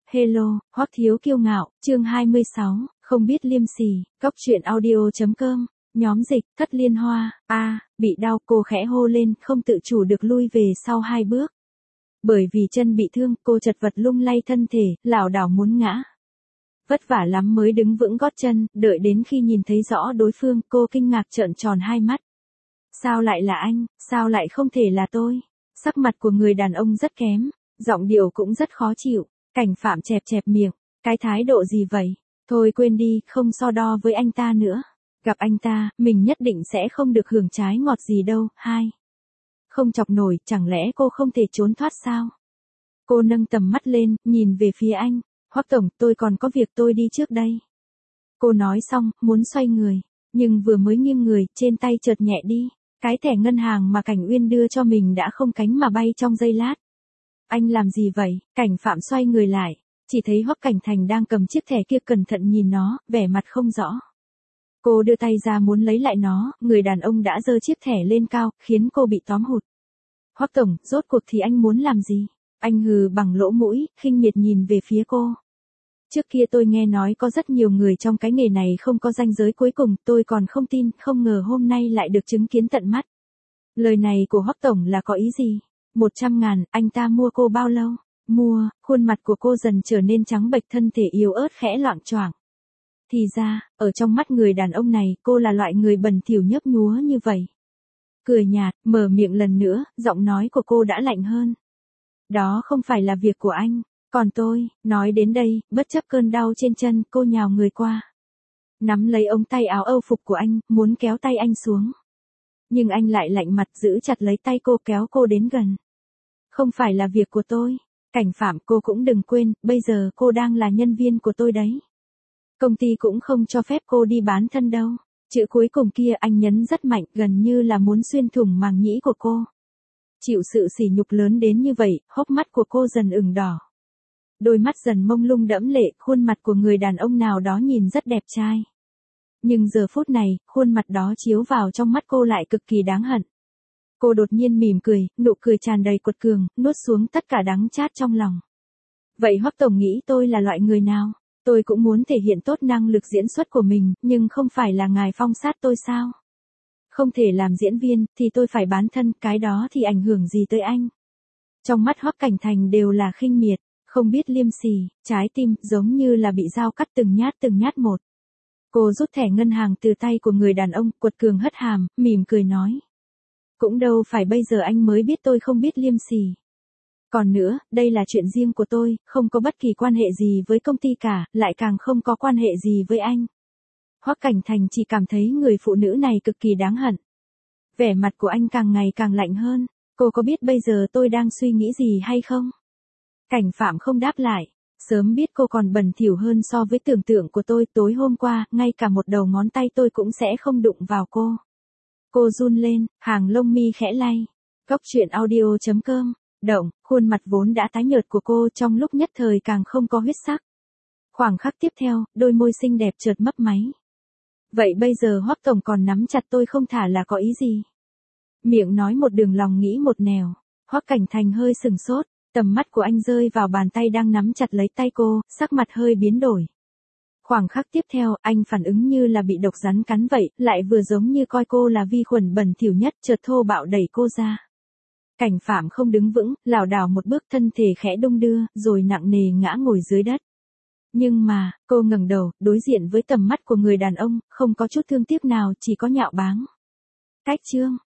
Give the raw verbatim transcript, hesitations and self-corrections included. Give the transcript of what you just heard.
Hello, Hoắc Thiếu Kiêu Ngạo, chương hai mươi sáu, không biết liêm sỉ, cốc truyện audio.com, nhóm dịch, Thất Liên Hoa, a, bị đau, cô khẽ hô lên, không tự chủ được lui về sau hai bước. Bởi vì chân bị thương, cô chật vật lung lay thân thể, lảo đảo muốn ngã. Vất vả lắm mới đứng vững gót chân, đợi đến khi nhìn thấy rõ đối phương, cô kinh ngạc trợn tròn hai mắt. Sao lại là anh, sao lại không thể là tôi? Sắc mặt của người đàn ông rất kém, giọng điệu cũng rất khó chịu. Cảnh Phạm chẹp chẹp miệng, cái thái độ gì vậy? Thôi quên đi, không so đo với anh ta nữa. Gặp anh ta, mình nhất định sẽ không được hưởng trái ngọt gì đâu. Hai. Không chọc nổi, chẳng lẽ cô không thể trốn thoát sao? Cô nâng tầm mắt lên, nhìn về phía anh. Hoắc tổng, tôi còn có việc, tôi đi trước đây. Cô nói xong, muốn xoay người, nhưng vừa mới nghiêng người, trên tay chợt nhẹ đi. Cái thẻ ngân hàng mà Cảnh Uyên đưa cho mình đã không cánh mà bay trong giây lát. Anh làm gì vậy? Cảnh Phạm xoay người lại, chỉ thấy Hoắc Cảnh Thành đang cầm chiếc thẻ kia cẩn thận nhìn nó, vẻ mặt không rõ. Cô đưa tay ra muốn lấy lại nó, người đàn ông đã giơ chiếc thẻ lên cao, khiến cô bị tóm hụt. Hoắc tổng, rốt cuộc thì anh muốn làm gì? Anh hừ bằng lỗ mũi, khinh miệt nhìn về phía cô. Trước kia tôi nghe nói có rất nhiều người trong cái nghề này không có ranh giới cuối cùng, tôi còn không tin, không ngờ hôm nay lại được chứng kiến tận mắt. Lời này của Hoắc tổng là có ý gì? Một trăm ngàn, anh ta mua cô bao lâu? Mua, khuôn mặt của cô dần trở nên trắng bệch, thân thể yếu ớt khẽ loạng choạng. Thì ra, ở trong mắt người đàn ông này, cô là loại người bẩn thỉu nhấp nhúa như vậy. Cười nhạt, mở miệng lần nữa, giọng nói của cô đã lạnh hơn. Đó không phải là việc của anh, còn tôi, nói đến đây, bất chấp cơn đau trên chân, cô nhào người qua. Nắm lấy ống tay áo âu phục của anh, muốn kéo tay anh xuống. Nhưng anh lại lạnh mặt giữ chặt lấy tay cô kéo cô đến gần. Không phải là việc của tôi. Cảnh Phạm, cô cũng đừng quên, bây giờ cô đang là nhân viên của tôi đấy. Công ty cũng không cho phép cô đi bán thân đâu. Chữ cuối cùng kia anh nhấn rất mạnh, gần như là muốn xuyên thủng màng nhĩ của cô. Chịu sự sỉ nhục lớn đến như vậy, hốc mắt của cô dần ửng đỏ. Đôi mắt dần mông lung đẫm lệ, khuôn mặt của người đàn ông nào đó nhìn rất đẹp trai. Nhưng giờ phút này, khuôn mặt đó chiếu vào trong mắt cô lại cực kỳ đáng hận. Cô đột nhiên mỉm cười, nụ cười tràn đầy quật cường, nuốt xuống tất cả đắng chát trong lòng. Vậy Hoắc tổng nghĩ tôi là loại người nào? Tôi cũng muốn thể hiện tốt năng lực diễn xuất của mình, nhưng không phải là ngài phong sát tôi sao? Không thể làm diễn viên, thì tôi phải bán thân, cái đó thì ảnh hưởng gì tới anh? Trong mắt Hoắc Cảnh Thành đều là khinh miệt, không biết liêm sỉ, trái tim giống như là bị dao cắt từng nhát từng nhát một. Cô rút thẻ ngân hàng từ tay của người đàn ông, quật cường hất hàm, mỉm cười nói. Cũng đâu phải bây giờ anh mới biết tôi không biết liêm sỉ. Còn nữa, đây là chuyện riêng của tôi, không có bất kỳ quan hệ gì với công ty cả, lại càng không có quan hệ gì với anh. Hoắc Cảnh Thành chỉ cảm thấy người phụ nữ này cực kỳ đáng hận. Vẻ mặt của anh càng ngày càng lạnh hơn, cô có biết bây giờ tôi đang suy nghĩ gì hay không? Cảnh Phạm không đáp lại, sớm biết cô còn bẩn thỉu hơn so với tưởng tượng của tôi, tối hôm qua, ngay cả một đầu ngón tay tôi cũng sẽ không đụng vào cô. Cô run lên, hàng lông mi khẽ lay. Cốc truyện audio.com, động, khuôn mặt vốn đã tái nhợt của cô trong lúc nhất thời càng không có huyết sắc. Khoảng khắc tiếp theo, đôi môi xinh đẹp chợt mấp máy. Vậy bây giờ Hoắc tổng còn nắm chặt tôi không thả là có ý gì? Miệng nói một đường lòng nghĩ một nẻo. Hoắc Cảnh Thành hơi sừng sốt, tầm mắt của anh rơi vào bàn tay đang nắm chặt lấy tay cô, sắc mặt hơi biến đổi. Khoảng khắc tiếp theo, anh phản ứng như là bị độc rắn cắn vậy, lại vừa giống như coi cô là vi khuẩn bẩn thỉu nhất, chợt thô bạo đẩy cô ra. Cảnh Phạm không đứng vững, lảo đảo một bước, thân thể khẽ đung đưa, rồi nặng nề ngã ngồi dưới đất. Nhưng mà, cô ngẩng đầu, đối diện với tầm mắt của người đàn ông, không có chút thương tiếc nào, chỉ có nhạo báng. Cách chương